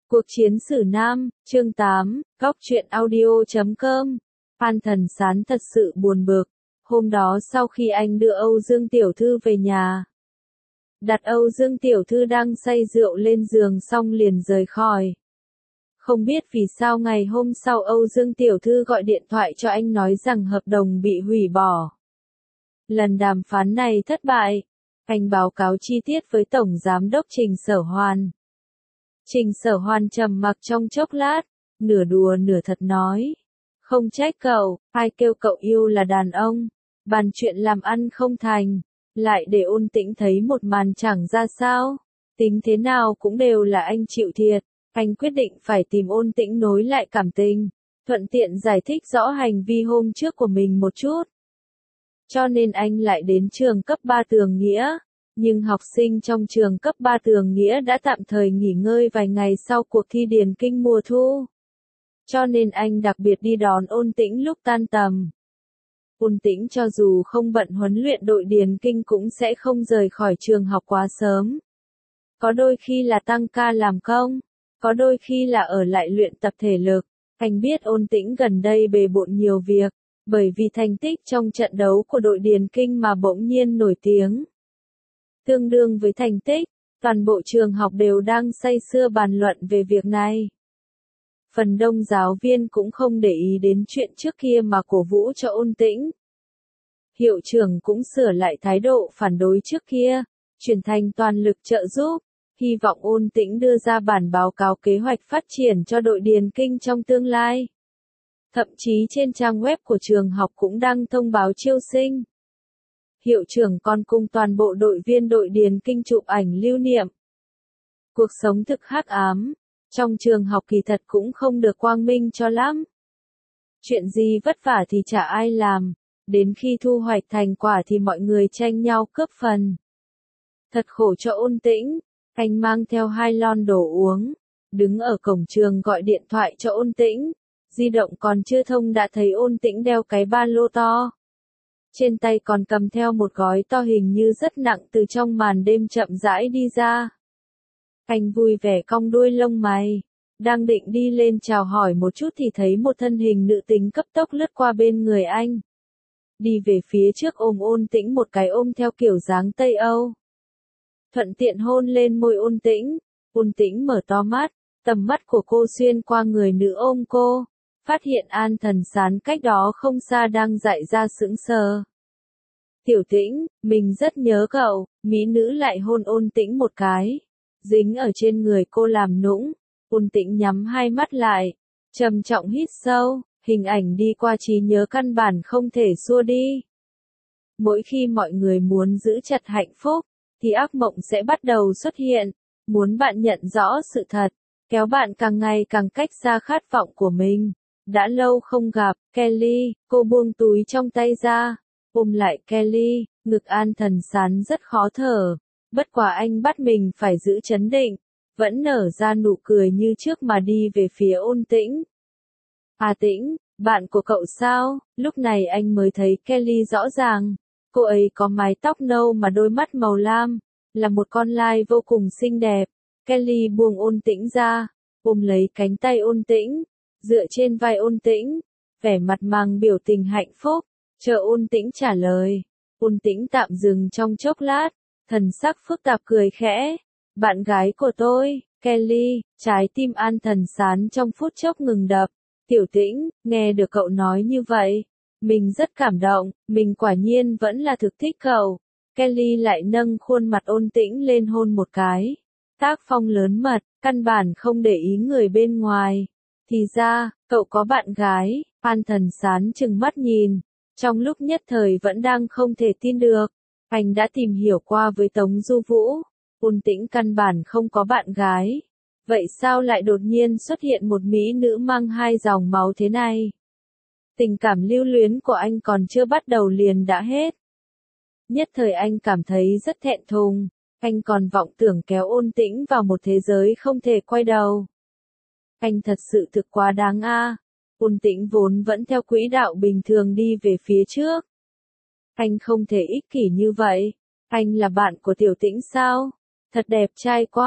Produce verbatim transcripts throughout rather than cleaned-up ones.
Cuộc chiến sử Nam, chương tám, góc truyện audio chấm com. Phan Thần Sán thật sự buồn bực. Hôm đó sau khi anh đưa Âu Dương Tiểu Thư về nhà, đặt Âu Dương Tiểu Thư đang say rượu lên giường xong liền rời khỏi. Không biết vì sao ngày hôm sau Âu Dương Tiểu Thư gọi điện thoại cho anh nói rằng hợp đồng bị hủy bỏ. Lần đàm phán này thất bại. Anh báo cáo chi tiết với Tổng Giám đốc Trình Sở Hoàn. Trình Sở Hoàn trầm mặc trong chốc lát, nửa đùa nửa thật nói. Không trách cậu, ai kêu cậu yêu là đàn ông, bàn chuyện làm ăn không thành, lại để Ôn Tĩnh thấy một màn chẳng ra sao. Tính thế nào cũng đều là anh chịu thiệt, anh quyết định phải tìm Ôn Tĩnh nối lại cảm tình, thuận tiện giải thích rõ hành vi hôm trước của mình một chút. Cho nên anh lại đến trường cấp ba Tường Nghĩa. Nhưng học sinh trong trường cấp ba Tường Nghĩa đã tạm thời nghỉ ngơi vài ngày sau cuộc thi điền kinh mùa thu. Cho nên anh đặc biệt đi đón Ôn Tĩnh lúc tan tầm. Ôn Tĩnh cho dù không bận huấn luyện đội điền kinh cũng sẽ không rời khỏi trường học quá sớm. Có đôi khi là tăng ca làm công, có đôi khi là ở lại luyện tập thể lực. Anh biết Ôn Tĩnh gần đây bề bộn nhiều việc, bởi vì thành tích trong trận đấu của đội điền kinh mà bỗng nhiên nổi tiếng. Tương đương với thành tích, toàn bộ trường học đều đang say sưa bàn luận về việc này. Phần đông giáo viên cũng không để ý đến chuyện trước kia mà cổ vũ cho Ôn Tĩnh. Hiệu trưởng cũng sửa lại thái độ phản đối trước kia, chuyển thành toàn lực trợ giúp, hy vọng Ôn Tĩnh đưa ra bản báo cáo kế hoạch phát triển cho đội điền kinh trong tương lai. Thậm chí trên trang web của trường học cũng đăng thông báo chiêu sinh. Hiệu trưởng còn cùng toàn bộ đội viên đội điền kinh chụp ảnh lưu niệm. Cuộc sống thực hắc ám, trong trường học kỳ thật cũng không được quang minh cho lắm. Chuyện gì vất vả thì chả ai làm, đến khi thu hoạch thành quả thì mọi người tranh nhau cướp phần. Thật khổ cho Ôn Tĩnh, anh mang theo hai lon đồ uống, đứng ở cổng trường gọi điện thoại cho Ôn Tĩnh, di động còn chưa thông đã thấy Ôn Tĩnh đeo cái ba lô to. Trên tay còn cầm theo một gói to hình như rất nặng từ trong màn đêm chậm rãi đi ra. Anh vui vẻ cong đuôi lông mày, đang định đi lên chào hỏi một chút thì thấy một thân hình nữ tính cấp tốc lướt qua bên người anh. Đi về phía trước ôm Ôn Tĩnh một cái ôm theo kiểu dáng Tây Âu. Thuận tiện hôn lên môi Ôn Tĩnh, Ôn Tĩnh mở to mắt, tầm mắt của cô xuyên qua người nữ ôm cô. Phát hiện An Thần Sán cách đó không xa đang dại ra sững sờ. Tiểu Tĩnh, mình rất nhớ cậu, mỹ nữ lại hôn Ôn Tĩnh một cái. Dính ở trên người cô làm nũng, Ôn Tĩnh nhắm hai mắt lại, trầm trọng hít sâu, hình ảnh đi qua trí nhớ căn bản không thể xua đi. Mỗi khi mọi người muốn giữ chặt hạnh phúc, thì ác mộng sẽ bắt đầu xuất hiện, muốn bạn nhận rõ sự thật, kéo bạn càng ngày càng cách xa khát vọng của mình. Đã lâu không gặp, Kelly, cô buông túi trong tay ra, ôm lại Kelly, ngực An Thần Sán rất khó thở, bất quá anh bắt mình phải giữ chấn định, vẫn nở ra nụ cười như trước mà đi về phía Ôn Tĩnh. À Tĩnh, bạn của cậu sao? Lúc này anh mới thấy Kelly rõ ràng, cô ấy có mái tóc nâu mà đôi mắt màu lam, là một con lai vô cùng xinh đẹp. Kelly buông Ôn Tĩnh ra, ôm lấy cánh tay Ôn Tĩnh. Dựa trên vai Ôn Tĩnh, vẻ mặt mang biểu tình hạnh phúc, chờ Ôn Tĩnh trả lời. Ôn Tĩnh tạm dừng trong chốc lát, thần sắc phức tạp cười khẽ. Bạn gái của tôi, Kelly, trái tim An Thần Sán trong phút chốc ngừng đập. Tiểu Tĩnh, nghe được cậu nói như vậy, mình rất cảm động, mình quả nhiên vẫn là thực thích cậu. Kelly lại nâng khuôn mặt Ôn Tĩnh lên hôn một cái. Tác phong lớn mật, căn bản không để ý người bên ngoài. Thì ra, cậu có bạn gái, An Thần Sán trừng mắt nhìn, trong lúc nhất thời vẫn đang không thể tin được. Anh đã tìm hiểu qua với Tống Du Vũ, Ôn Tĩnh căn bản không có bạn gái. Vậy sao lại đột nhiên xuất hiện một mỹ nữ mang hai dòng máu thế này? Tình cảm lưu luyến của anh còn chưa bắt đầu liền đã hết. Nhất thời anh cảm thấy rất thẹn thùng, anh còn vọng tưởng kéo Ôn Tĩnh vào một thế giới không thể quay đầu. Anh thật sự thực quá đáng a. À. Ôn Tĩnh vốn vẫn theo quỹ đạo bình thường đi về phía trước. Anh không thể ích kỷ như vậy. Anh là bạn của Tiểu Tĩnh sao? Thật đẹp trai quá.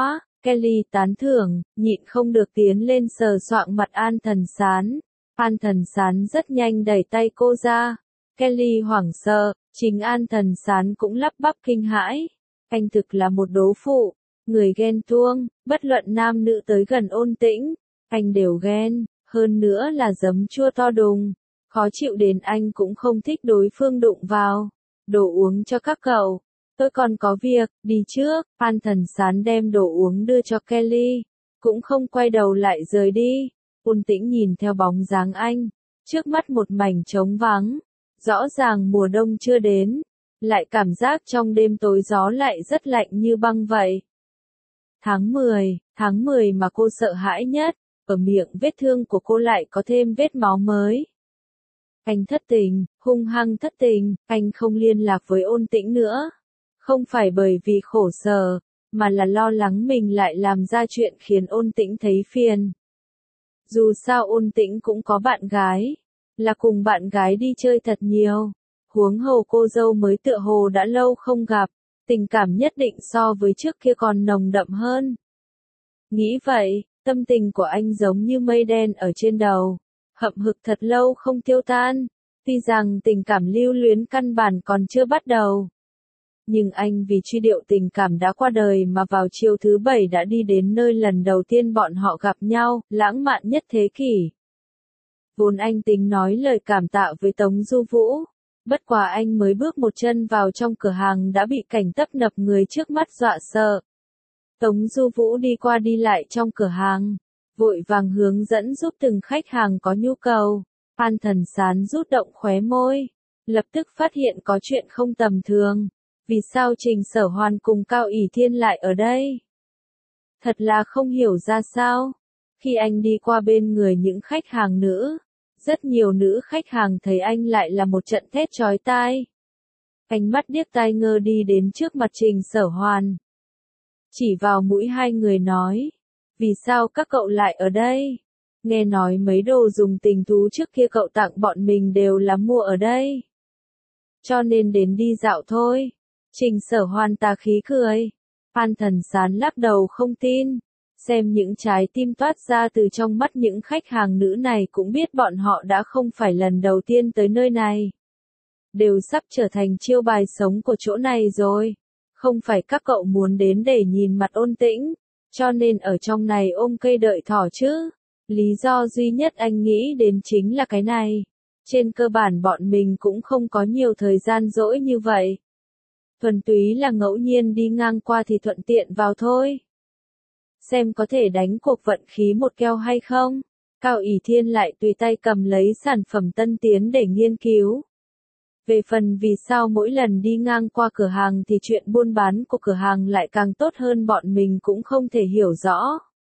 Kelly tán thưởng, nhịn không được tiến lên sờ soạng mặt An Thần Sán. An Thần Sán rất nhanh đẩy tay cô ra. Kelly hoảng sợ, chính An Thần Sán cũng lắp bắp kinh hãi. Anh thực là một đố phụ, người ghen tuông, bất luận nam nữ tới gần Ôn Tĩnh, anh đều ghen, hơn nữa là giấm chua to đùng. Khó chịu đến anh cũng không thích đối phương đụng vào. Đồ uống cho các cậu. Tôi còn có việc, đi trước. An Thần Sán đem đồ uống đưa cho Kelly, cũng không quay đầu lại rời đi. Ôn Tĩnh nhìn theo bóng dáng anh, trước mắt một mảnh trống vắng. Rõ ràng mùa đông chưa đến, lại cảm giác trong đêm tối gió lại rất lạnh như băng vậy. Tháng mười, tháng mười mà cô sợ hãi nhất, ở miệng vết thương của cô lại có thêm vết máu mới. Anh thất tình, hung hăng thất tình, anh không liên lạc với Ôn Tĩnh nữa. Không phải bởi vì khổ sở, mà là lo lắng mình lại làm ra chuyện khiến Ôn Tĩnh thấy phiền. Dù sao Ôn Tĩnh cũng có bạn gái, là cùng bạn gái đi chơi thật nhiều. Huống hồ cô dâu mới tựa hồ đã lâu không gặp, tình cảm nhất định so với trước kia còn nồng đậm hơn. Nghĩ vậy, tâm tình của anh giống như mây đen ở trên đầu, hậm hực thật lâu không tiêu tan. Tuy rằng tình cảm lưu luyến căn bản còn chưa bắt đầu, nhưng anh vì truy điệu tình cảm đã qua đời mà vào chiều thứ bảy đã đi đến nơi lần đầu tiên bọn họ gặp nhau, lãng mạn nhất thế kỷ. Vốn anh tính nói lời cảm tạ với Tống Du Vũ, bất quá anh mới bước một chân vào trong cửa hàng đã bị cảnh tấp nập người trước mắt dọa sợ. Tống Du Vũ đi qua đi lại trong cửa hàng, vội vàng hướng dẫn giúp từng khách hàng có nhu cầu. An Thần Sán rút động khóe môi, lập tức phát hiện có chuyện không tầm thường. Vì sao Trình Sở Hoàn cùng Cao ỷ Thiên lại ở đây? Thật là không hiểu ra sao. Khi anh đi qua bên người những khách hàng nữ, rất nhiều nữ khách hàng thấy anh lại là một trận thét chói tai. Anh mắt điếc tai ngơ đi đến trước mặt Trình Sở Hoàn, chỉ vào mũi hai người nói, vì sao các cậu lại ở đây? Nghe nói mấy đồ dùng tình thú trước kia cậu tặng bọn mình đều là mua ở đây, cho nên đến đi dạo thôi. Trình Sở Hoàn tà khí cười. An Thần Sán lắc đầu không tin, xem những trái tim toát ra từ trong mắt những khách hàng nữ này cũng biết bọn họ đã không phải lần đầu tiên tới nơi này. Đều sắp trở thành chiêu bài sống của chỗ này rồi. Không phải các cậu muốn đến để nhìn mặt Ôn Tĩnh, cho nên ở trong này ôm cây đợi thỏ chứ. Lý do duy nhất anh nghĩ đến chính là cái này. Trên cơ bản bọn mình cũng không có nhiều thời gian rỗi như vậy. Thuần túy là ngẫu nhiên đi ngang qua thì thuận tiện vào thôi. Xem có thể đánh cuộc vận khí một keo hay không. Cao ỷ Thiên lại tùy tay cầm lấy sản phẩm tân tiến để nghiên cứu. Về phần vì sao mỗi lần đi ngang qua cửa hàng thì chuyện buôn bán của cửa hàng lại càng tốt hơn bọn mình cũng không thể hiểu rõ.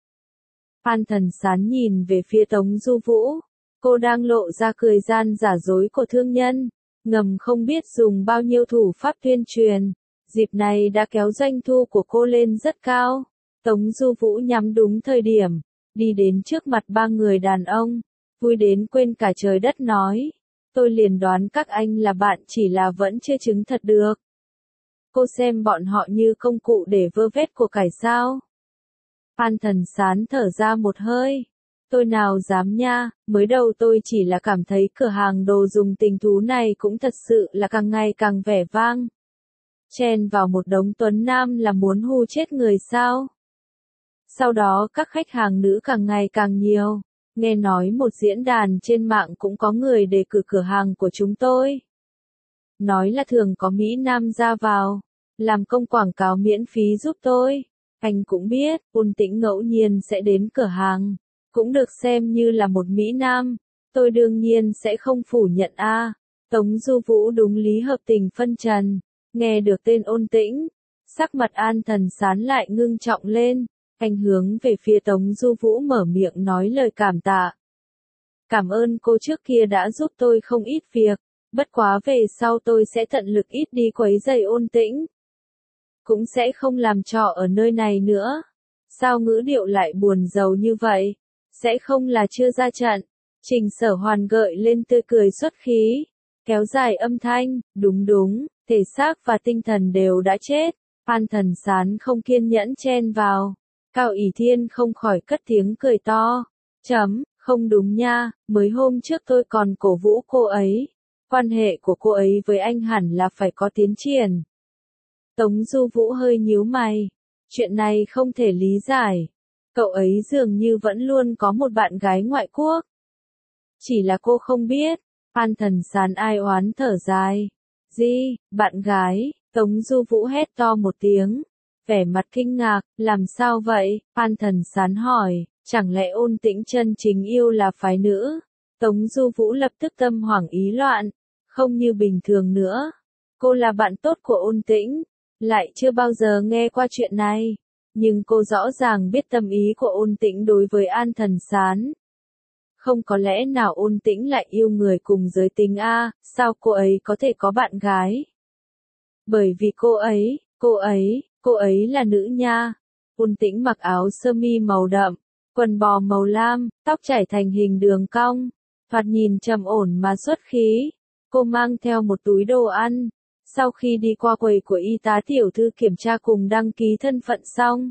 An Thần Sán nhìn về phía Tống Du Vũ. Cô đang lộ ra cười gian giả dối của thương nhân, ngầm không biết dùng bao nhiêu thủ pháp tuyên truyền. Dịp này đã kéo doanh thu của cô lên rất cao. Tống Du Vũ nhắm đúng thời điểm, đi đến trước mặt ba người đàn ông, vui đến quên cả trời đất nói. Tôi liền đoán các anh là bạn, chỉ là vẫn chưa chứng thật được. Cô xem bọn họ như công cụ để vơ vét của cải sao? An Thần Sán thở ra một hơi. Tôi nào dám nha, mới đầu tôi chỉ là cảm thấy cửa hàng đồ dùng tình thú này cũng thật sự là càng ngày càng vẻ vang. Chen vào một đống tuấn nam là muốn hù chết người sao? Sau đó các khách hàng nữ càng ngày càng nhiều. Nghe nói một diễn đàn trên mạng cũng có người đề cử cửa hàng của chúng tôi. Nói là thường có Mỹ Nam ra vào, làm công quảng cáo miễn phí giúp tôi. Anh cũng biết, Ôn Tĩnh ngẫu nhiên sẽ đến cửa hàng, cũng được xem như là một Mỹ Nam. Tôi đương nhiên sẽ không phủ nhận a. À. Tống Du Vũ đúng lý hợp tình phân trần, nghe được tên Ôn Tĩnh, sắc mặt An Thần Sán lại ngưng trọng lên. Anh hướng về phía Tống Du Vũ mở miệng nói lời cảm tạ. Cảm ơn cô trước kia đã giúp tôi không ít việc, bất quá về sau tôi sẽ tận lực ít đi quấy rầy Ôn Tĩnh. Cũng sẽ không làm trò ở nơi này nữa. Sao ngữ điệu lại buồn rầu như vậy? Sẽ không là chưa ra trận. Trình Sở Hoàn gợi lên tươi cười xuất khí, kéo dài âm thanh, đúng đúng, thể xác và tinh thần đều đã chết. An Thần Sán không kiên nhẫn chen vào. Cao ỷ Thiên không khỏi cất tiếng cười to. Chấm, không đúng nha, mới hôm trước tôi còn cổ vũ cô ấy. Quan hệ của cô ấy với anh hẳn là phải có tiến triển. Tống Du Vũ hơi nhíu mày. Chuyện này không thể lý giải. Cậu ấy dường như vẫn luôn có một bạn gái ngoại quốc. Chỉ là cô không biết. An Thần Sán ai oán thở dài. Gì, bạn gái? Tống Du Vũ hét to một tiếng. Vẻ mặt kinh ngạc, làm sao vậy? An Thần Sán hỏi, chẳng lẽ Ôn Tĩnh chân chính yêu là phái nữ? Tống Du Vũ lập tức tâm hoảng ý loạn, không như bình thường nữa. Cô là bạn tốt của Ôn Tĩnh, lại chưa bao giờ nghe qua chuyện này. Nhưng cô rõ ràng biết tâm ý của Ôn Tĩnh đối với An Thần Sán. Không có lẽ nào Ôn Tĩnh lại yêu người cùng giới tính a? Sao cô ấy có thể có bạn gái? Bởi vì cô ấy, cô ấy, cô ấy là nữ nha. Ôn Tĩnh mặc áo sơ mi màu đậm, quần bò màu lam, tóc chảy thành hình đường cong, thoạt nhìn trầm ổn mà xuất khí. Cô mang theo một túi đồ ăn. Sau khi đi qua quầy của y tá tiểu thư kiểm tra cùng đăng ký thân phận xong,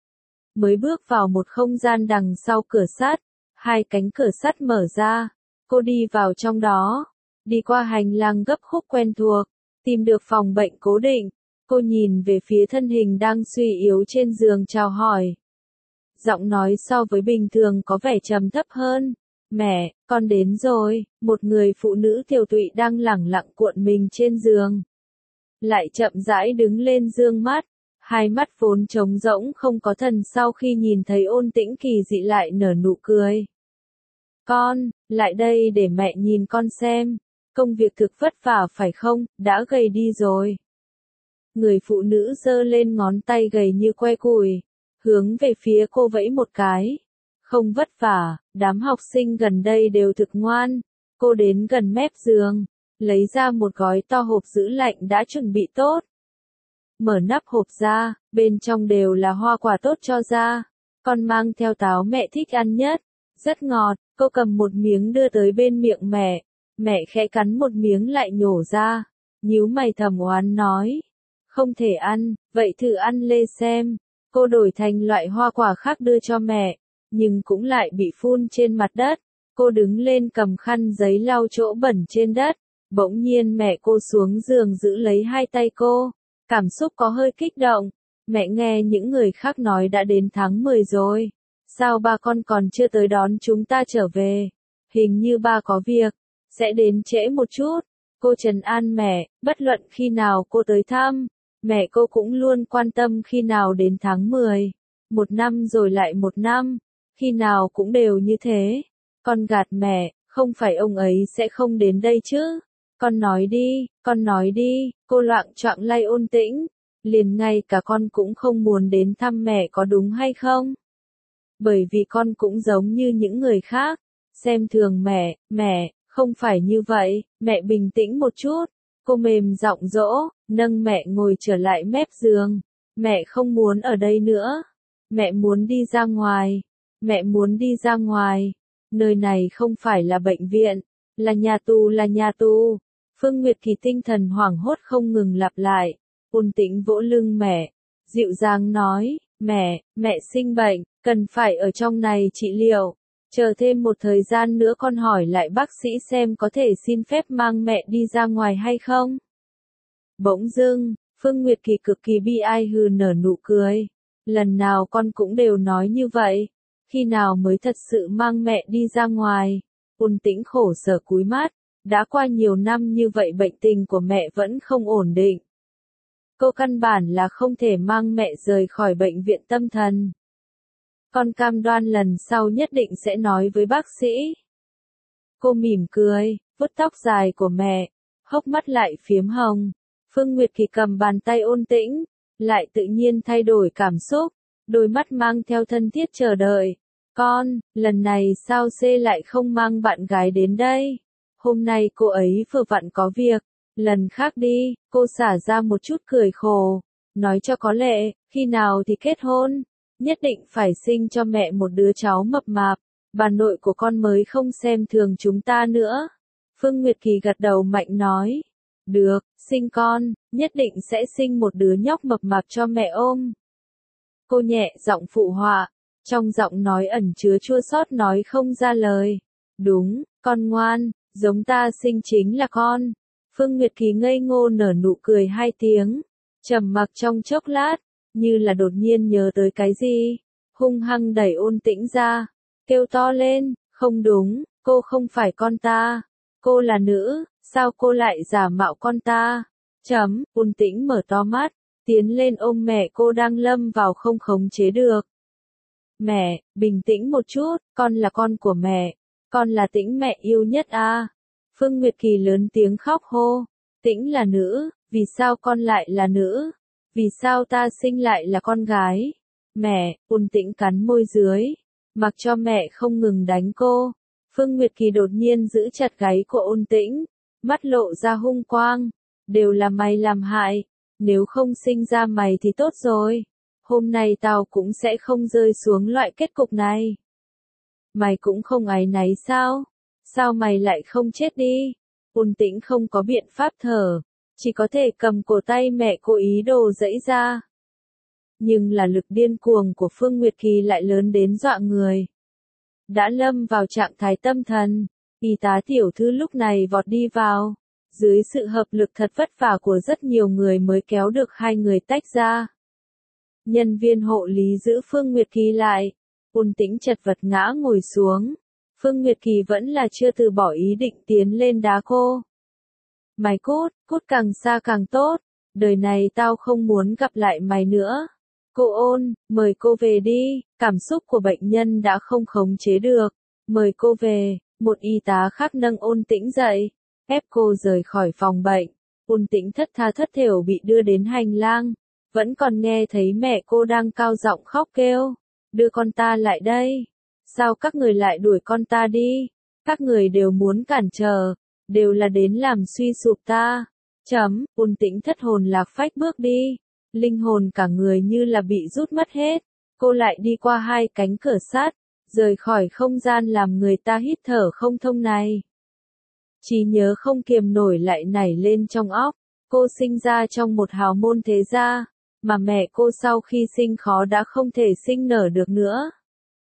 mới bước vào một không gian đằng sau cửa sắt. Hai cánh cửa sắt mở ra, cô đi vào trong đó, đi qua hành lang gấp khúc quen thuộc, tìm được phòng bệnh cố định. Cô nhìn về phía thân hình đang suy yếu trên giường chào hỏi. Giọng nói so với bình thường có vẻ trầm thấp hơn. Mẹ, con đến rồi. Một người phụ nữ tiều tụy đang lẳng lặng cuộn mình trên giường. Lại chậm rãi đứng lên dương mắt. Hai mắt vốn trống rỗng không có thần sau khi nhìn thấy Ôn Tĩnh kỳ dị lại nở nụ cười. Con, lại đây để mẹ nhìn con xem. Công việc thực vất vả phải không, đã gầy đi rồi. Người phụ nữ giơ lên ngón tay gầy như que củi, hướng về phía cô vẫy một cái. Không vất vả, đám học sinh gần đây đều thực ngoan. Cô đến gần mép giường, lấy ra một gói to hộp giữ lạnh đã chuẩn bị tốt. Mở nắp hộp ra, bên trong đều là hoa quả tốt cho da. Con mang theo táo mẹ thích ăn nhất, rất ngọt. Cô cầm một miếng đưa tới bên miệng mẹ. Mẹ khẽ cắn một miếng lại nhổ ra. Nhíu mày thầm oán nói. Không thể ăn, vậy thử ăn lê xem. Cô đổi thành loại hoa quả khác đưa cho mẹ, nhưng cũng lại bị phun trên mặt đất. Cô đứng lên cầm khăn giấy lau chỗ bẩn trên đất. Bỗng nhiên mẹ cô xuống giường giữ lấy hai tay cô. Cảm xúc có hơi kích động. Mẹ nghe những người khác nói đã đến tháng mười rồi. Sao ba con còn chưa tới đón chúng ta trở về? Hình như ba có việc, sẽ đến trễ một chút. Cô trấn an mẹ, bất luận khi nào cô tới thăm, mẹ cô cũng luôn quan tâm khi nào đến tháng mười. Một năm rồi lại một năm, khi nào cũng đều như thế. Con gạt mẹ, không phải ông ấy sẽ không đến đây chứ. Con nói đi, con nói đi, cô loạng choạng lay Ôn Tĩnh. Liền ngay cả con cũng không muốn đến thăm mẹ có đúng hay không? Bởi vì con cũng giống như những người khác, xem thường mẹ, mẹ, không phải như vậy, mẹ bình tĩnh một chút. Cô mềm giọng dỗ, nâng mẹ ngồi trở lại mép giường. Mẹ không muốn ở đây nữa. Mẹ muốn đi ra ngoài. Mẹ muốn đi ra ngoài. Nơi này không phải là bệnh viện, là nhà tù là nhà tù. Phương Nguyệt Kỳ tinh thần hoảng hốt không ngừng lặp lại. Ôn Tĩnh vỗ lưng mẹ, dịu dàng nói, mẹ, mẹ sinh bệnh, cần phải ở trong này trị liệu. Chờ thêm một thời gian nữa con hỏi lại bác sĩ xem có thể xin phép mang mẹ đi ra ngoài hay không. Bỗng dưng, Phương Nguyệt Kỳ cực kỳ bi ai hừ nở nụ cười. Lần nào con cũng đều nói như vậy. Khi nào mới thật sự mang mẹ đi ra ngoài? Ôn Tĩnh khổ sở cúi mắt. Đã qua nhiều năm như vậy bệnh tình của mẹ vẫn không ổn định. Cô căn bản là không thể mang mẹ rời khỏi bệnh viện tâm thần. Con cam đoan lần sau nhất định sẽ nói với bác sĩ. Cô mỉm cười, vuốt tóc dài của mẹ, hốc mắt lại phiếm hồng. Phương Nguyệt Kỳ cầm bàn tay Ôn Tĩnh, lại tự nhiên thay đổi cảm xúc, đôi mắt mang theo thân thiết chờ đợi. Con, lần này sao C lại không mang bạn gái đến đây? Hôm nay cô ấy vừa vặn có việc, lần khác đi. Cô xả ra một chút cười khổ, nói cho có lệ, khi nào thì kết hôn, nhất định phải sinh cho mẹ một đứa cháu mập mạp, bà nội của con mới không xem thường chúng ta nữa. Phương Nguyệt Kỳ gật đầu mạnh nói, được, sinh con, nhất định sẽ sinh một đứa nhóc mập mạp cho mẹ ôm. Cô nhẹ giọng phụ họa, trong giọng nói ẩn chứa chua xót nói không ra lời. Đúng, con ngoan, giống ta sinh chính là con. Phương Nguyệt Kỳ ngây ngô nở nụ cười hai tiếng, trầm mặc trong chốc lát, như là đột nhiên nhớ tới cái gì, hung hăng đẩy Ôn Tĩnh ra, kêu to lên, không đúng, cô không phải con ta, cô là nữ, sao cô lại giả mạo con ta? Chấm, Ôn Tĩnh mở to mắt, tiến lên ôm mẹ cô đang lâm vào không khống chế được. Mẹ, bình tĩnh một chút, con là con của mẹ, con là Tĩnh mẹ yêu nhất à. Phương Nguyệt Kỳ lớn tiếng khóc hô, Tĩnh là nữ, vì sao con lại là nữ? Vì sao ta sinh lại là con gái? Mẹ, Ôn Tĩnh cắn môi dưới, mặc cho mẹ không ngừng đánh cô. Phương Nguyệt Kỳ đột nhiên giữ chặt gáy của Ôn Tĩnh, mắt lộ ra hung quang, đều là mày làm hại, nếu không sinh ra mày thì tốt rồi, hôm nay tao cũng sẽ không rơi xuống loại kết cục này. Mày cũng không áy náy sao? Sao mày lại không chết đi? Ôn Tĩnh không có biện pháp thở, chỉ có thể cầm cổ tay mẹ cô ý đồ giãy ra. Nhưng là lực điên cuồng của Phương Nguyệt Kỳ lại lớn đến dọa người. Đã lâm vào trạng thái tâm thần, y tá tiểu thư lúc này vọt đi vào. Dưới sự hợp lực thật vất vả của rất nhiều người mới kéo được hai người tách ra. Nhân viên hộ lý giữ Phương Nguyệt Kỳ lại. Ôn Tĩnh chật vật ngã ngồi xuống. Phương Nguyệt Kỳ vẫn là chưa từ bỏ ý định tiến lên đá cô. Mày cút, cút càng xa càng tốt. Đời này tao không muốn gặp lại mày nữa. Cô Ôn, mời cô về đi. Cảm xúc của bệnh nhân đã không khống chế được. Mời cô về. Một y tá khác nâng Ôn Tĩnh dậy, ép cô rời khỏi phòng bệnh. Ôn Tĩnh thất tha thất thểu bị đưa đến hành lang, vẫn còn nghe thấy mẹ cô đang cao giọng khóc kêu, đưa con ta lại đây. Sao các người lại đuổi con ta đi? Các người đều muốn cản trở, đều là đến làm suy sụp ta. Chấm, Ôn Tĩnh thất hồn lạc phách bước đi, linh hồn cả người như là bị rút mất hết. Cô lại đi qua hai cánh cửa sắt, rời khỏi không gian làm người ta hít thở không thông này. Trí nhớ không kiềm nổi lại nảy lên trong óc. Cô sinh ra trong một hào môn thế gia, mà mẹ cô sau khi sinh khó đã không thể sinh nở được nữa.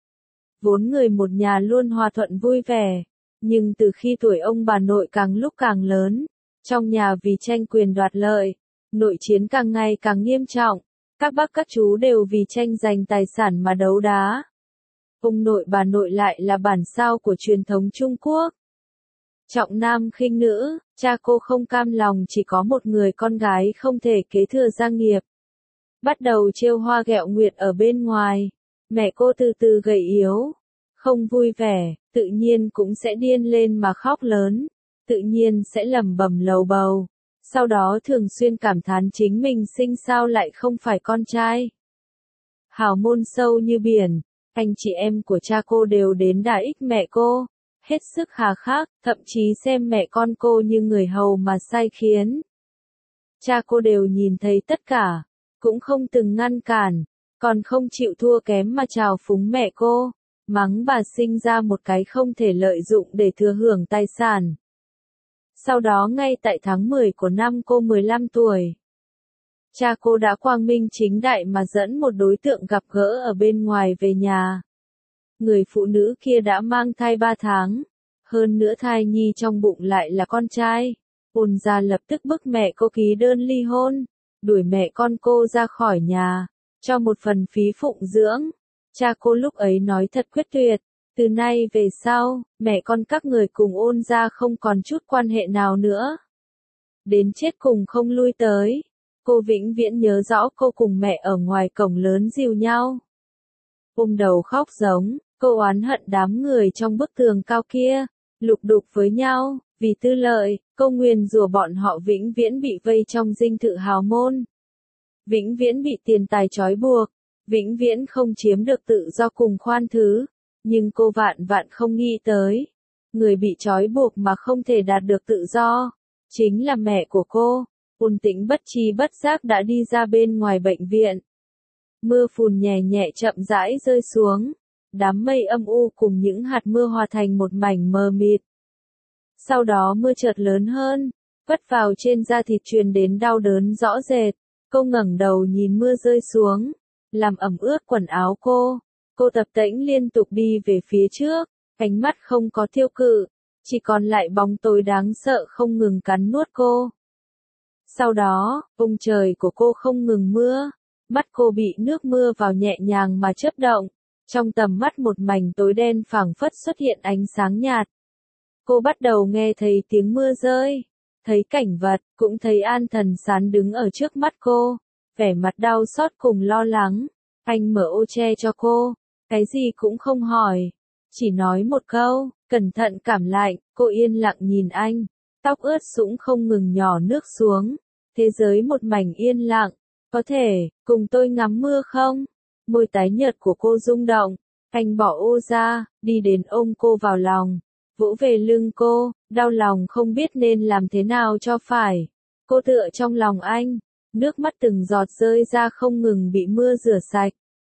Vốn người một nhà luôn hòa thuận vui vẻ, nhưng từ khi tuổi ông bà nội càng lúc càng lớn, trong nhà vì tranh quyền đoạt lợi, nội chiến càng ngày càng nghiêm trọng, các bác các chú đều vì tranh giành tài sản mà đấu đá. Ông nội bà nội lại là bản sao của truyền thống Trung Quốc. Trọng nam khinh nữ, cha cô không cam lòng chỉ có một người con gái không thể kế thừa gia nghiệp. Bắt đầu trêu hoa ghẹo nguyệt ở bên ngoài, mẹ cô từ từ gầy yếu, không vui vẻ, tự nhiên cũng sẽ điên lên mà khóc lớn, tự nhiên sẽ lẩm bẩm lầu bầu, sau đó thường xuyên cảm thán chính mình sinh sao lại không phải con trai. Hào môn sâu như biển, anh chị em của cha cô đều đến đả ích mẹ cô. Hết sức hà khắc, thậm chí xem mẹ con cô như người hầu mà sai khiến. Cha cô đều nhìn thấy tất cả, cũng không từng ngăn cản, còn không chịu thua kém mà trào phúng mẹ cô, mắng bà sinh ra một cái không thể lợi dụng để thừa hưởng tài sản. Sau đó ngay tại tháng mười của năm cô mười lăm tuổi, cha cô đã quang minh chính đại mà dẫn một đối tượng gặp gỡ ở bên ngoài về nhà. Người phụ nữ kia đã mang thai ba tháng, hơn nữa thai nhi trong bụng lại là con trai. Ôn gia lập tức bức mẹ cô ký đơn ly hôn, đuổi mẹ con cô ra khỏi nhà, cho một phần phí phụng dưỡng. Cha cô lúc ấy nói thật quyết tuyệt, từ nay về sau, mẹ con các người cùng Ôn gia không còn chút quan hệ nào nữa. Đến chết cùng không lui tới, cô vĩnh viễn nhớ rõ cô cùng mẹ ở ngoài cổng lớn dìu nhau. Ôm đầu khóc giống, cô oán hận đám người trong bức tường cao kia, lục đục với nhau, vì tư lợi, cô nguyền rủa bọn họ vĩnh viễn bị vây trong dinh thự hào môn. Vĩnh viễn bị tiền tài trói buộc, vĩnh viễn không chiếm được tự do cùng khoan thứ, nhưng cô vạn vạn không nghĩ tới. Người bị trói buộc mà không thể đạt được tự do, chính là mẹ của cô. Ôn Tĩnh bất tri bất giác đã đi ra bên ngoài bệnh viện. Mưa phùn nhẹ nhẹ chậm rãi rơi xuống, đám mây âm u cùng những hạt mưa hòa thành một mảnh mờ mịt. Sau đó mưa chợt lớn hơn, vất vào trên da thịt truyền đến đau đớn rõ rệt. Cô ngẩng đầu nhìn mưa rơi xuống, làm ẩm ướt quần áo cô. Cô tập tễnh liên tục đi về phía trước, ánh mắt không có tiêu cự, chỉ còn lại bóng tối đáng sợ không ngừng cắn nuốt cô. Sau đó, vùng trời của cô không ngừng mưa, mắt cô bị nước mưa vào nhẹ nhàng mà chớp động, trong tầm mắt một mảnh tối đen phảng phất xuất hiện ánh sáng nhạt. Cô bắt đầu nghe thấy tiếng mưa rơi, thấy cảnh vật, cũng thấy An Thần Sán đứng ở trước mắt cô, vẻ mặt đau xót cùng lo lắng. Anh mở ô che cho cô, cái gì cũng không hỏi, chỉ nói một câu, cẩn thận cảm lạnh. Cô yên lặng nhìn anh, tóc ướt sũng không ngừng nhỏ nước xuống, thế giới một mảnh yên lặng. Có thể, cùng tôi ngắm mưa không? Môi tái nhợt của cô rung động, anh bỏ ô ra, đi đến ôm cô vào lòng, vỗ về lưng cô, đau lòng không biết nên làm thế nào cho phải. Cô tựa trong lòng anh, nước mắt từng giọt rơi ra không ngừng bị mưa rửa sạch.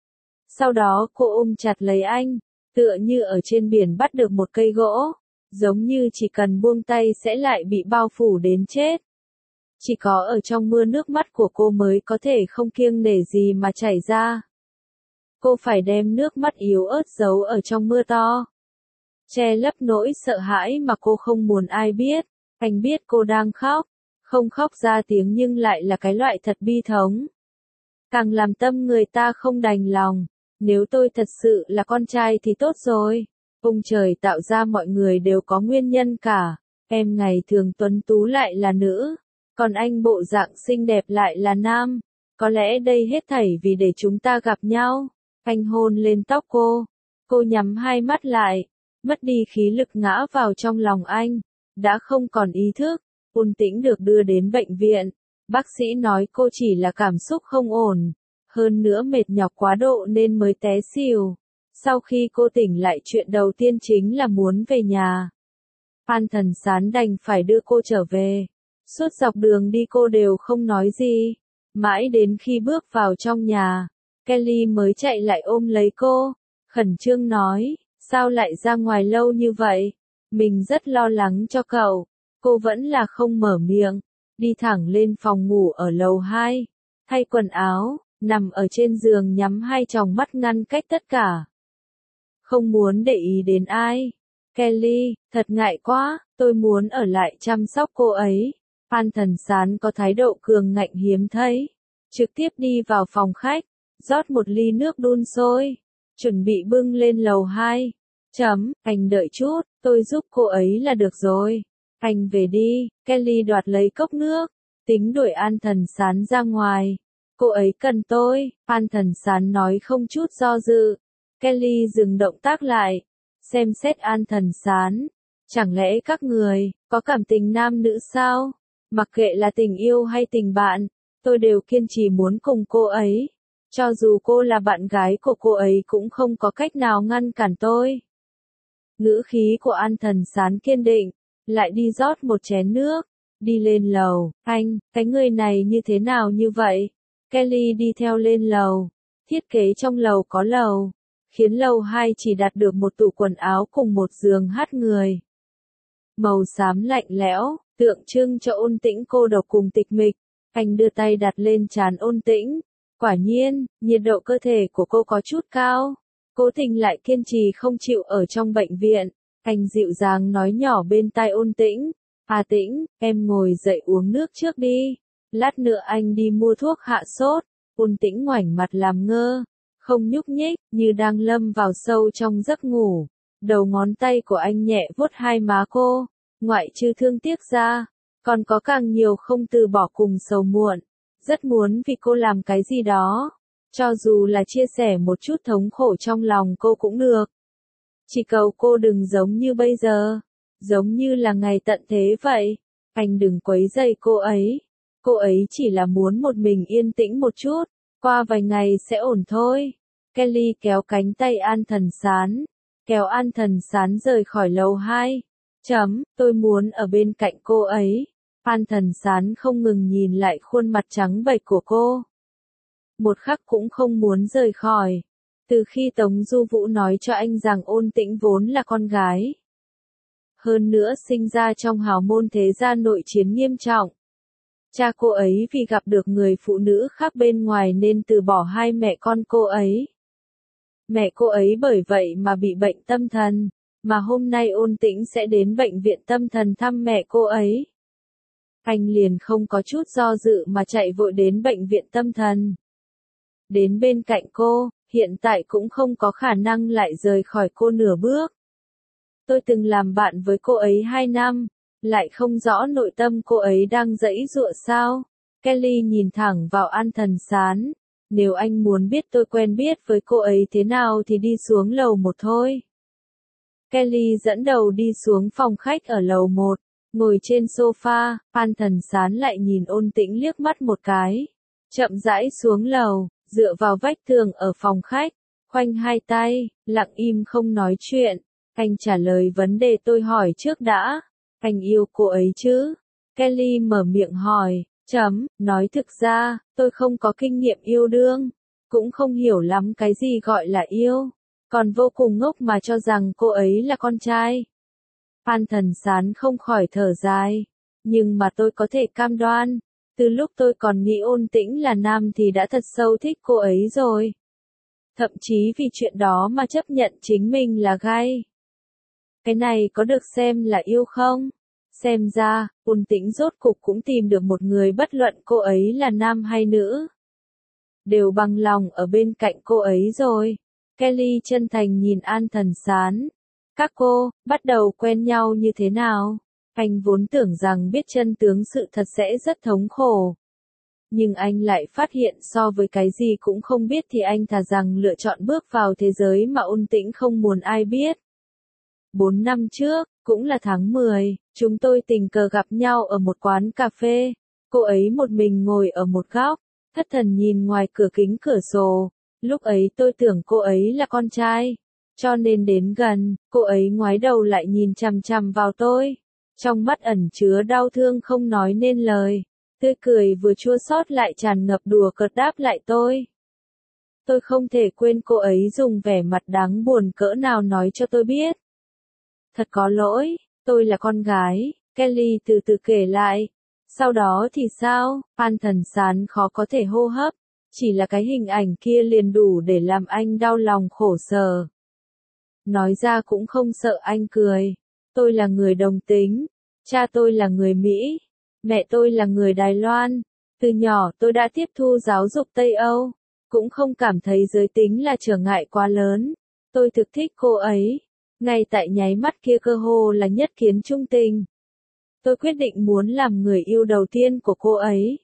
Sau đó cô ôm chặt lấy anh, tựa như ở trên biển bắt được một cây gỗ, giống như chỉ cần buông tay sẽ lại bị bao phủ đến chết. Chỉ có ở trong mưa nước mắt của cô mới có thể không kiêng nể gì mà chảy ra. Cô phải đem nước mắt yếu ớt giấu ở trong mưa to, che lấp nỗi sợ hãi mà cô không muốn ai biết. Anh biết cô đang khóc, không khóc ra tiếng nhưng lại là cái loại thật bi thống. Càng làm tâm người ta không đành lòng, nếu tôi thật sự là con trai thì tốt rồi. Ông trời tạo ra mọi người đều có nguyên nhân cả, em ngày thường tuấn tú lại là nữ, còn anh bộ dạng xinh đẹp lại là nam. Có lẽ đây hết thảy vì để chúng ta gặp nhau. Anh hôn lên tóc cô, cô nhắm hai mắt lại, mất đi khí lực ngã vào trong lòng anh, đã không còn ý thức. Ôn Tĩnh được đưa đến bệnh viện, bác sĩ nói cô chỉ là cảm xúc không ổn, hơn nữa mệt nhọc quá độ nên mới té xỉu. Sau khi cô tỉnh lại chuyện đầu tiên chính là muốn về nhà. An Thần Sán đành phải đưa cô trở về. Suốt dọc đường đi cô đều không nói gì, mãi đến khi bước vào trong nhà, Kelly mới chạy lại ôm lấy cô, khẩn trương nói, sao lại ra ngoài lâu như vậy? Mình rất lo lắng cho cậu. Cô vẫn là không mở miệng, đi thẳng lên phòng ngủ ở lầu hai, thay quần áo, nằm ở trên giường nhắm hai tròng mắt ngăn cách tất cả. Không muốn để ý đến ai. Kelly, thật ngại quá, tôi muốn ở lại chăm sóc cô ấy. An Thần Sán có thái độ cường ngạnh hiếm thấy, trực tiếp đi vào phòng khách, rót một ly nước đun sôi, chuẩn bị bưng lên lầu hai. Chấm, anh đợi chút, tôi giúp cô ấy là được rồi. Anh về đi. Kelly đoạt lấy cốc nước, tính đuổi An Thần Sán ra ngoài. Cô ấy cần tôi, An Thần Sán nói không chút do dự. Kelly dừng động tác lại, xem xét An Thần Sán. Chẳng lẽ các người có cảm tình nam nữ sao? Mặc kệ là tình yêu hay tình bạn, tôi đều kiên trì muốn cùng cô ấy. Cho dù cô là bạn gái của cô ấy cũng không có cách nào ngăn cản tôi. Ngữ khí của An Thần Sán kiên định, lại đi rót một chén nước, đi lên lầu. Anh, cái người này như thế nào như vậy? Kelly đi theo lên lầu. Thiết kế trong lầu có lầu, khiến lầu hai chỉ đặt được một tủ quần áo cùng một giường hát người. Màu xám lạnh lẽo, tượng trưng cho Ôn Tĩnh cô độc cùng tịch mịch. Anh đưa tay đặt lên trán Ôn Tĩnh. Quả nhiên, nhiệt độ cơ thể của cô có chút cao. Cố Tình lại kiên trì không chịu ở trong bệnh viện. Anh dịu dàng nói nhỏ bên tai Ôn Tĩnh. À Tĩnh, em ngồi dậy uống nước trước đi. Lát nữa anh đi mua thuốc hạ sốt. Ôn Tĩnh ngoảnh mặt làm ngơ, không nhúc nhích, như đang lâm vào sâu trong giấc ngủ. Đầu ngón tay của anh nhẹ vuốt hai má cô, ngoại trừ thương tiếc ra, còn có càng nhiều không từ bỏ cùng sầu muộn. Rất muốn vì cô làm cái gì đó, cho dù là chia sẻ một chút thống khổ trong lòng cô cũng được. Chỉ cầu cô đừng giống như bây giờ, giống như là ngày tận thế vậy. Anh đừng quấy rầy cô ấy. Cô ấy chỉ là muốn một mình yên tĩnh một chút, qua vài ngày sẽ ổn thôi. Kelly kéo cánh tay An Thần Sán, kéo An Thần Sán rời khỏi lầu hai. Chấm, tôi muốn ở bên cạnh cô ấy. An Thần Sán không ngừng nhìn lại khuôn mặt trắng bệch của cô. Một khắc cũng không muốn rời khỏi. Từ khi Tống Du Vũ nói cho anh rằng Ôn Tĩnh vốn là con gái, hơn nữa sinh ra trong hào môn thế gia nội chiến nghiêm trọng, Cha cô ấy vì gặp được người phụ nữ khác bên ngoài nên từ bỏ hai mẹ con cô ấy. Mẹ cô ấy bởi vậy mà bị bệnh tâm thần, mà hôm nay Ôn Tĩnh sẽ đến bệnh viện tâm thần thăm mẹ cô ấy. Anh liền không có chút do dự mà chạy vội đến bệnh viện tâm thần. Đến bên cạnh cô, hiện tại cũng không có khả năng lại rời khỏi cô nửa bước. Tôi từng làm bạn với cô ấy hai năm, lại không rõ nội tâm cô ấy đang giãy giụa sao. Kelly nhìn thẳng vào An Thần Sán. Nếu anh muốn biết tôi quen biết với cô ấy thế nào thì đi xuống lầu một thôi. Kelly dẫn đầu đi xuống phòng khách ở lầu một, ngồi trên sofa, An Thần Sán lại nhìn Ôn Tĩnh liếc mắt một cái. Chậm rãi xuống lầu, dựa vào vách tường ở phòng khách, khoanh hai tay, lặng im không nói chuyện. Anh trả lời vấn đề tôi hỏi trước đã. Anh yêu cô ấy chứ? Kelly mở miệng hỏi. Chấm, nói thực ra, tôi không có kinh nghiệm yêu đương, cũng không hiểu lắm cái gì gọi là yêu, còn vô cùng ngốc mà cho rằng cô ấy là con trai. An Thần Sán không khỏi thở dài, nhưng mà tôi có thể cam đoan, từ lúc tôi còn nghĩ Ôn Tĩnh là nam thì đã thật sâu thích cô ấy rồi. Thậm chí vì chuyện đó mà chấp nhận chính mình là gay. Cái này có được xem là yêu không? Xem ra, Ôn Tĩnh rốt cục cũng tìm được một người bất luận cô ấy là nam hay nữ, đều bằng lòng ở bên cạnh cô ấy rồi. Kelly chân thành nhìn An Thần Sán. Các cô, bắt đầu quen nhau như thế nào? Anh vốn tưởng rằng biết chân tướng sự thật sẽ rất thống khổ. Nhưng anh lại phát hiện so với cái gì cũng không biết thì anh thà rằng lựa chọn bước vào thế giới mà Ôn Tĩnh không muốn ai biết. Bốn năm trước, cũng là tháng mười, chúng tôi tình cờ gặp nhau ở một quán cà phê. Cô ấy một mình ngồi ở một góc, thất thần nhìn ngoài cửa kính cửa sổ. Lúc ấy tôi tưởng cô ấy là con trai, cho nên đến gần, cô ấy ngoái đầu lại nhìn chằm chằm vào tôi. Trong mắt ẩn chứa đau thương không nói nên lời, tươi cười vừa chua xót lại tràn ngập đùa cợt đáp lại tôi. Tôi không thể quên cô ấy dùng vẻ mặt đáng buồn cỡ nào nói cho tôi biết. Thật có lỗi, tôi là con gái, Kelly từ từ kể lại. Sau đó thì sao? An Thần Sán khó có thể hô hấp, chỉ là cái hình ảnh kia liền đủ để làm anh đau lòng khổ sở. Nói ra cũng không sợ anh cười. Tôi là người đồng tính, cha tôi là người Mỹ, mẹ tôi là người Đài Loan. Từ nhỏ tôi đã tiếp thu giáo dục Tây Âu, cũng không cảm thấy giới tính là trở ngại quá lớn. Tôi thực thích cô ấy. Ngay tại nháy mắt kia cơ hồ là nhất kiến trung tình. Tôi quyết định muốn làm người yêu đầu tiên của cô ấy.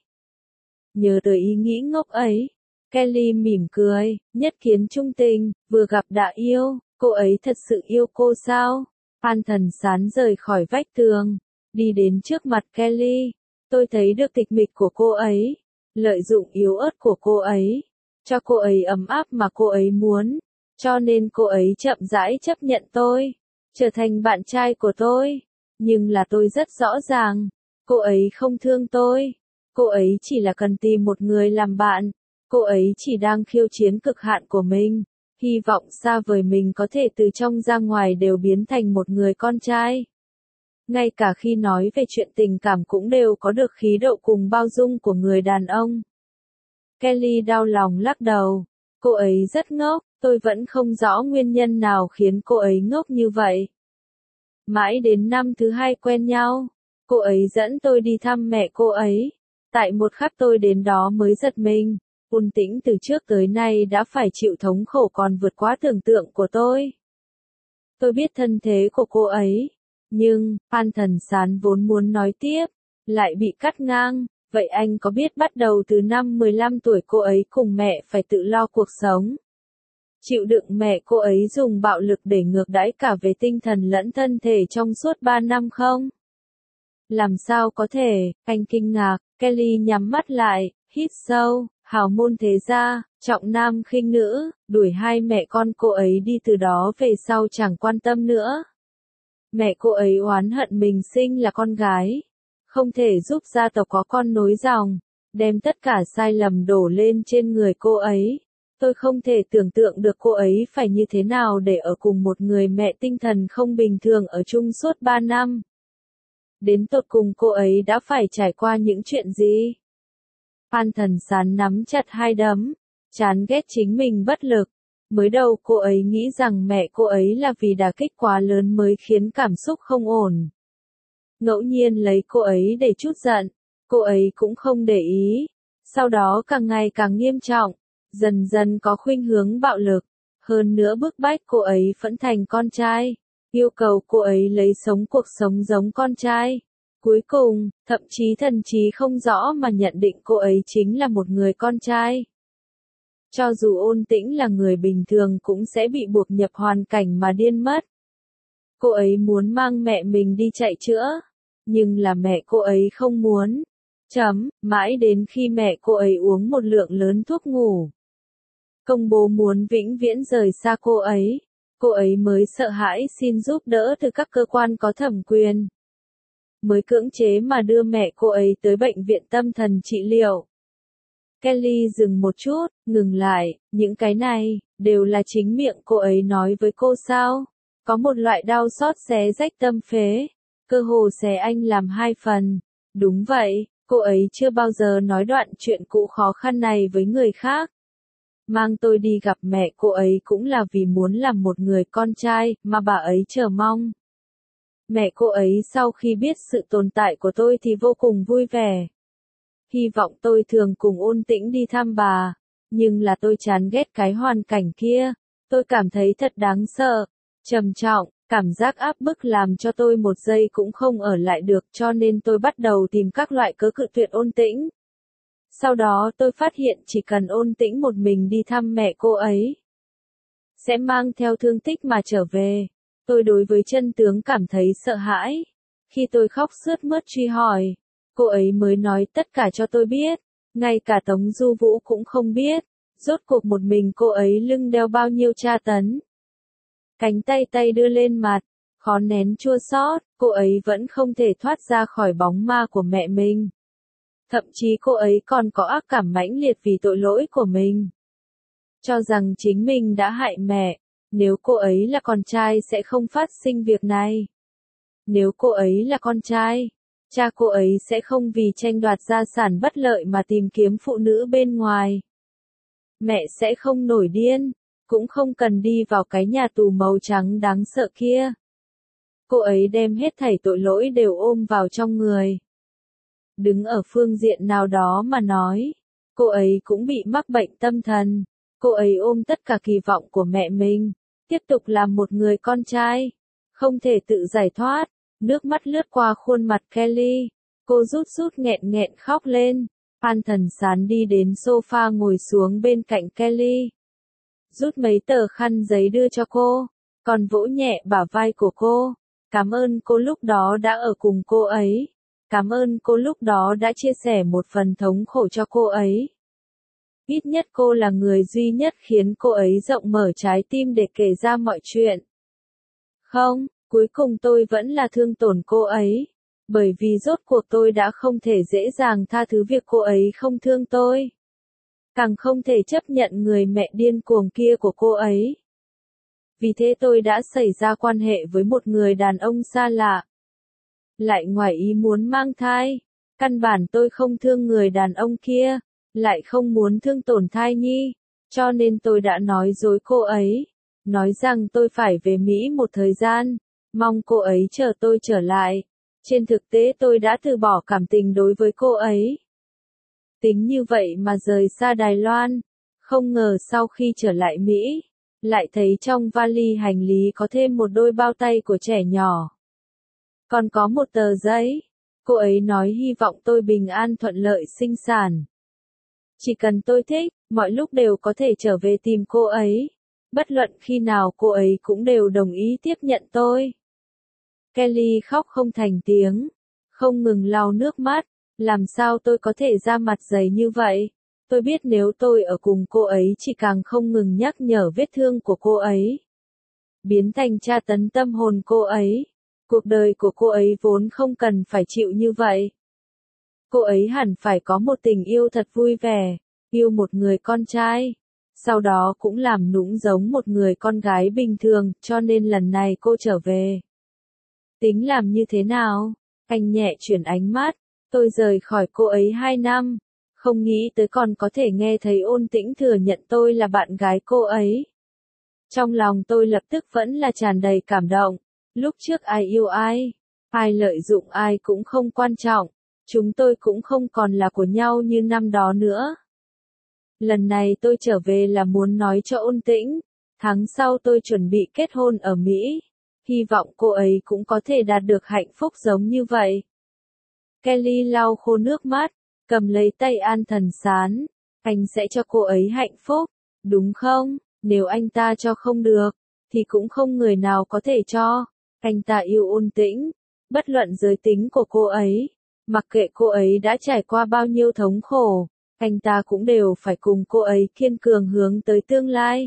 Nhớ tới ý nghĩ ngốc ấy, Kelly mỉm cười, nhất kiến trung tình, vừa gặp đã yêu, cô ấy thật sự yêu cô sao? An Thần Sán rời khỏi vách tường, đi đến trước mặt Kelly. Tôi thấy được tịch mịch của cô ấy, lợi dụng yếu ớt của cô ấy, cho cô ấy ấm áp mà cô ấy muốn. Cho nên cô ấy chậm rãi chấp nhận tôi, trở thành bạn trai của tôi. Nhưng là tôi rất rõ ràng, cô ấy không thương tôi. Cô ấy chỉ là cần tìm một người làm bạn. Cô ấy chỉ đang khiêu chiến cực hạn của mình, hy vọng xa vời mình có thể từ trong ra ngoài đều biến thành một người con trai. Ngay cả khi nói về chuyện tình cảm cũng đều có được khí độ cùng bao dung của người đàn ông. Kelly đau lòng lắc đầu. Cô ấy rất ngốc, tôi vẫn không rõ nguyên nhân nào khiến cô ấy ngốc như vậy. Mãi đến năm thứ hai quen nhau, cô ấy dẫn tôi đi thăm mẹ cô ấy. Tại một khắc tôi đến đó mới giật mình. Ôn Tĩnh từ trước tới nay đã phải chịu thống khổ còn vượt quá tưởng tượng của tôi. Tôi biết thân thế của cô ấy, nhưng, An Thần Sán vốn muốn nói tiếp, lại bị cắt ngang. Vậy anh có biết bắt đầu từ năm mười lăm tuổi cô ấy cùng mẹ phải tự lo cuộc sống, chịu đựng mẹ cô ấy dùng bạo lực để ngược đãi cả về tinh thần lẫn thân thể trong suốt ba năm không? Làm sao có thể? Anh kinh ngạc. Kelly nhắm mắt lại, hít sâu. Hào môn thế gia, trọng nam khinh nữ, đuổi hai mẹ con cô ấy đi, từ đó về sau chẳng quan tâm nữa. Mẹ cô ấy oán hận mình sinh là con gái, không thể giúp gia tộc có con nối dòng, đem tất cả sai lầm đổ lên trên người cô ấy. Tôi không thể tưởng tượng được cô ấy phải như thế nào để ở cùng một người mẹ tinh thần không bình thường ở chung suốt ba năm. Đến tột cùng cô ấy đã phải trải qua những chuyện gì? Phan Thần Sán nắm chặt hai đấm, chán ghét chính mình bất lực. Mới đầu cô ấy nghĩ rằng mẹ cô ấy là vì đả kích quá lớn mới khiến cảm xúc không ổn. Ngẫu nhiên lấy cô ấy để trút giận, cô ấy cũng không để ý. Sau đó càng ngày càng nghiêm trọng, dần dần có khuynh hướng bạo lực. Hơn nữa bức bách cô ấy phẫn thành con trai, yêu cầu cô ấy lấy sống cuộc sống giống con trai. Cuối cùng, thậm chí thần trí không rõ mà nhận định cô ấy chính là một người con trai. Cho dù Ôn Tĩnh là người bình thường cũng sẽ bị buộc nhập hoàn cảnh mà điên mất. Cô ấy muốn mang mẹ mình đi chạy chữa, nhưng là mẹ cô ấy không muốn. Chấm, mãi đến khi mẹ cô ấy uống một lượng lớn thuốc ngủ, công bố muốn vĩnh viễn rời xa cô ấy, cô ấy mới sợ hãi xin giúp đỡ từ các cơ quan có thẩm quyền. Mới cưỡng chế mà đưa mẹ cô ấy tới bệnh viện tâm thần trị liệu. Kelly dừng một chút, ngừng lại, những cái này, đều là chính miệng cô ấy nói với cô sao? Có một loại đau xót xé rách tâm phế, cơ hồ xé anh làm hai phần. Đúng vậy, cô ấy chưa bao giờ nói đoạn chuyện cũ khó khăn này với người khác. Mang tôi đi gặp mẹ cô ấy cũng là vì muốn làm một người con trai mà bà ấy chờ mong. Mẹ cô ấy sau khi biết sự tồn tại của tôi thì vô cùng vui vẻ. Hy vọng tôi thường cùng Ôn Tĩnh đi thăm bà, nhưng là tôi chán ghét cái hoàn cảnh kia, tôi cảm thấy thật đáng sợ, trầm trọng, cảm giác áp bức làm cho tôi một giây cũng không ở lại được cho nên tôi bắt đầu tìm các loại cớ cự tuyệt Ôn Tĩnh. Sau đó tôi phát hiện chỉ cần Ôn Tĩnh một mình đi thăm mẹ cô ấy, sẽ mang theo thương tích mà trở về. Tôi đối với chân tướng cảm thấy sợ hãi. Khi tôi khóc sướt mướt truy hỏi, cô ấy mới nói tất cả cho tôi biết, ngay cả Tống Du Vũ cũng không biết, rốt cuộc một mình cô ấy lưng đeo bao nhiêu tra tấn. Cánh tay tay đưa lên mặt, khó nén chua xót, cô ấy vẫn không thể thoát ra khỏi bóng ma của mẹ mình. Thậm chí cô ấy còn có ác cảm mãnh liệt vì tội lỗi của mình. Cho rằng chính mình đã hại mẹ, nếu cô ấy là con trai sẽ không phát sinh việc này. Nếu cô ấy là con trai, cha cô ấy sẽ không vì tranh đoạt gia sản bất lợi mà tìm kiếm phụ nữ bên ngoài. Mẹ sẽ không nổi điên, cũng không cần đi vào cái nhà tù màu trắng đáng sợ kia. Cô ấy đem hết thảy tội lỗi đều ôm vào trong người. Đứng ở phương diện nào đó mà nói, cô ấy cũng bị mắc bệnh tâm thần. Cô ấy ôm tất cả kỳ vọng của mẹ mình, tiếp tục làm một người con trai, không thể tự giải thoát. Nước mắt lướt qua khuôn mặt Kelly, cô rút rút nghẹn nghẹn khóc lên. Phan Thần Sán đi đến sofa ngồi xuống bên cạnh Kelly, rút mấy tờ khăn giấy đưa cho cô, còn vỗ nhẹ bả vai của cô. Cảm ơn cô lúc đó đã ở cùng cô ấy. Cảm ơn cô lúc đó đã chia sẻ một phần thống khổ cho cô ấy. Ít nhất cô là người duy nhất khiến cô ấy rộng mở trái tim để kể ra mọi chuyện. Không, cuối cùng tôi vẫn là thương tổn cô ấy. Bởi vì rốt cuộc tôi đã không thể dễ dàng tha thứ việc cô ấy không thương tôi. Càng không thể chấp nhận người mẹ điên cuồng kia của cô ấy. Vì thế tôi đã xảy ra quan hệ với một người đàn ông xa lạ. Lại ngoài ý muốn mang thai. Căn bản tôi không thương người đàn ông kia, lại không muốn thương tổn thai nhi. Cho nên tôi đã nói dối cô ấy. Nói rằng tôi phải về Mỹ một thời gian, mong cô ấy chờ tôi trở lại. Trên thực tế tôi đã từ bỏ cảm tình đối với cô ấy. Tính như vậy mà rời xa Đài Loan. Không ngờ sau khi trở lại Mỹ, lại thấy trong vali hành lý có thêm một đôi bao tay của trẻ nhỏ. Còn có một tờ giấy. Cô ấy nói hy vọng tôi bình an thuận lợi sinh sản. Chỉ cần tôi thích, mọi lúc đều có thể trở về tìm cô ấy. Bất luận khi nào cô ấy cũng đều đồng ý tiếp nhận tôi. Kelly khóc không thành tiếng, không ngừng lau nước mắt. Làm sao tôi có thể ra mặt dày như vậy? Tôi biết nếu tôi ở cùng cô ấy chỉ càng không ngừng nhắc nhở vết thương của cô ấy. Biến thành tra tấn tâm hồn cô ấy. Cuộc đời của cô ấy vốn không cần phải chịu như vậy. Cô ấy hẳn phải có một tình yêu thật vui vẻ, yêu một người con trai. Sau đó cũng làm nũng giống một người con gái bình thường, cho nên lần này cô trở về. Tính làm như thế nào? Anh nhẹ chuyển ánh mắt, tôi rời khỏi cô ấy hai năm, không nghĩ tới còn có thể nghe thấy Ôn Tĩnh thừa nhận tôi là bạn gái cô ấy. Trong lòng tôi lập tức vẫn là tràn đầy cảm động, lúc trước ai yêu ai, ai lợi dụng ai cũng không quan trọng, chúng tôi cũng không còn là của nhau như năm đó nữa. Lần này tôi trở về là muốn nói cho Ôn Tĩnh, tháng sau tôi chuẩn bị kết hôn ở Mỹ, hy vọng cô ấy cũng có thể đạt được hạnh phúc giống như vậy. Kelly lau khô nước mắt, cầm lấy tay An Thần Sán, anh sẽ cho cô ấy hạnh phúc, đúng không? Nếu anh ta cho không được, thì cũng không người nào có thể cho. Anh ta yêu Ôn Tĩnh, bất luận giới tính của cô ấy, mặc kệ cô ấy đã trải qua bao nhiêu thống khổ, anh ta cũng đều phải cùng cô ấy kiên cường hướng tới tương lai.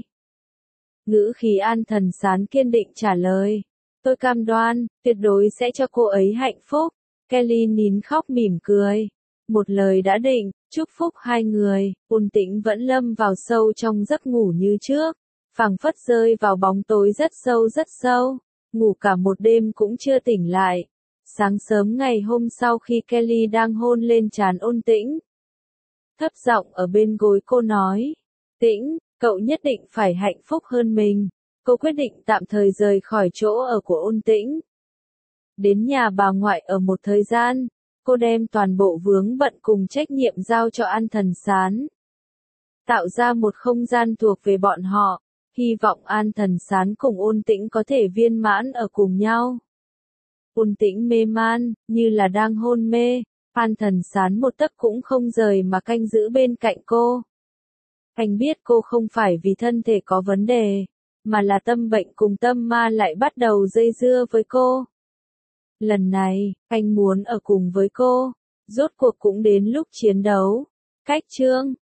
Ngữ khí An Thần Sán kiên định trả lời, tôi cam đoan, tuyệt đối sẽ cho cô ấy hạnh phúc. Kelly nín khóc mỉm cười. Một lời đã định, chúc phúc hai người, Ôn Tĩnh vẫn lâm vào sâu trong giấc ngủ như trước, phảng phất rơi vào bóng tối rất sâu rất sâu, ngủ cả một đêm cũng chưa tỉnh lại. Sáng sớm ngày hôm sau khi Kelly đang hôn lên trán Ôn Tĩnh, thấp giọng ở bên gối cô nói, Tĩnh, cậu nhất định phải hạnh phúc hơn mình. Cô quyết định tạm thời rời khỏi chỗ ở của Ôn Tĩnh. Đến nhà bà ngoại ở một thời gian, cô đem toàn bộ vướng bận cùng trách nhiệm giao cho An Thần Sán. Tạo ra một không gian thuộc về bọn họ, hy vọng An Thần Sán cùng Ôn Tĩnh có thể viên mãn ở cùng nhau. Ôn Tĩnh mê man, như là đang hôn mê, An Thần Sán một tấc cũng không rời mà canh giữ bên cạnh cô. Anh biết cô không phải vì thân thể có vấn đề, mà là tâm bệnh cùng tâm ma lại bắt đầu dây dưa với cô. Lần này, anh muốn ở cùng với cô, rốt cuộc cũng đến lúc chiến đấu. Cách chương